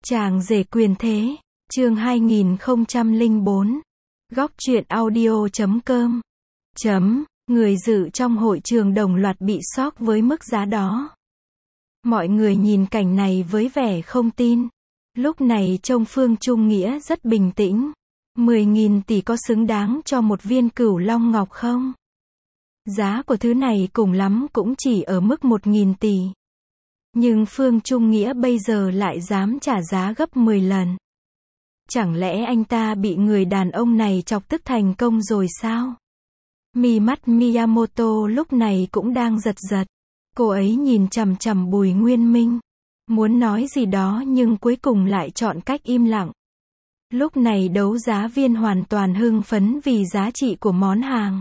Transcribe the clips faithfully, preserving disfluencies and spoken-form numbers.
Chàng rể quyền thế, chương hai nghìn không trăm lẻ bốn. Góc truyện audio chấm com. Chấm, người dự trong hội trường đồng loạt bị sốc với mức giá đó. Mọi người nhìn cảnh này với vẻ không tin. Lúc này trông Phương Trung Nghĩa rất bình tĩnh. mười nghìn tỷ có xứng đáng cho một viên cửu long ngọc không? Giá của thứ này cùng lắm cũng chỉ ở mức một nghìn tỷ. Nhưng Phương Trung Nghĩa bây giờ lại dám trả giá gấp mười lần. Chẳng lẽ anh ta bị người đàn ông này chọc tức thành công rồi sao? Mí mắt Miyamoto lúc này cũng đang giật giật. Cô ấy nhìn chằm chằm Bùi Nguyên Minh. Muốn nói gì đó nhưng cuối cùng lại chọn cách im lặng. Lúc này đấu giá viên hoàn toàn hưng phấn vì giá trị của món hàng.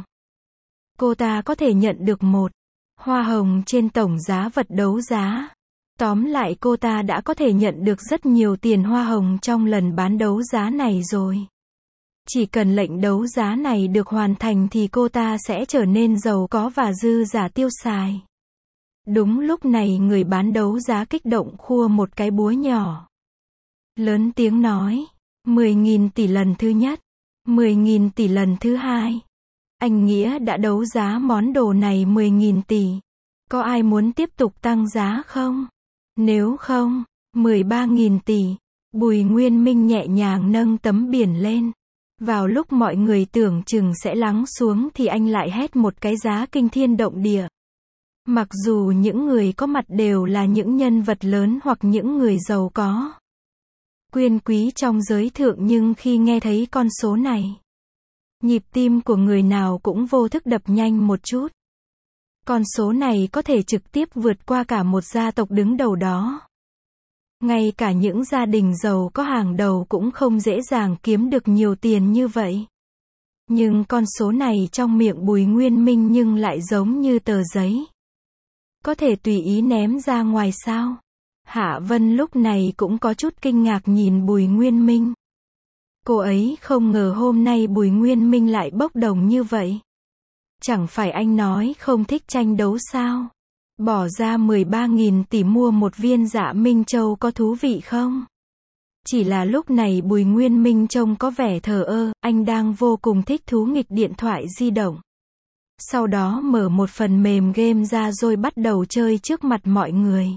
Cô ta có thể nhận được một hoa hồng trên tổng giá vật đấu giá. Tóm lại cô ta đã có thể nhận được rất nhiều tiền hoa hồng trong lần bán đấu giá này rồi. Chỉ cần lệnh đấu giá này được hoàn thành thì cô ta sẽ trở nên giàu có và dư giả tiêu xài. Đúng lúc này người bán đấu giá kích động khua một cái búa nhỏ. Lớn tiếng nói, mười nghìn tỷ lần thứ nhất, mười nghìn tỷ lần thứ hai. Anh Nghĩa đã đấu giá món đồ này mười nghìn tỷ. Có ai muốn tiếp tục tăng giá không? Nếu không, mười ba nghìn tỷ. Bùi Nguyên Minh nhẹ nhàng nâng tấm biển lên. Vào lúc mọi người tưởng chừng sẽ lắng xuống thì anh lại hét một cái giá kinh thiên động địa. Mặc dù những người có mặt đều là những nhân vật lớn hoặc những người giàu có, quyền quý trong giới thượng, nhưng khi nghe thấy con số này, nhịp tim của người nào cũng vô thức đập nhanh một chút. Con số này có thể trực tiếp vượt qua cả một gia tộc đứng đầu đó. Ngay cả những gia đình giàu có hàng đầu cũng không dễ dàng kiếm được nhiều tiền như vậy. Nhưng con số này trong miệng Bùi Nguyên Minh nhưng lại giống như tờ giấy. Có thể tùy ý ném ra ngoài sao? Hạ Vân lúc này cũng có chút kinh ngạc nhìn Bùi Nguyên Minh. Cô ấy không ngờ hôm nay Bùi Nguyên Minh lại bốc đồng như vậy. Chẳng phải anh nói không thích tranh đấu sao? Bỏ ra mười ba nghìn tỷ mua một viên Dạ Minh Châu có thú vị không? Chỉ là lúc này Bùi Nguyên Minh trông có vẻ thờ ơ, anh đang vô cùng thích thú nghịch điện thoại di động. Sau đó mở một phần mềm game ra rồi bắt đầu chơi trước mặt mọi người.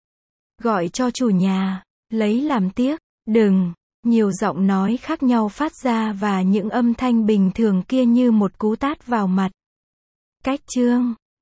Gọi cho chủ nhà, lấy làm tiếc, đừng. Nhiều giọng nói khác nhau phát ra và những âm thanh bình thường kia như một cú tát vào mặt. Cách chương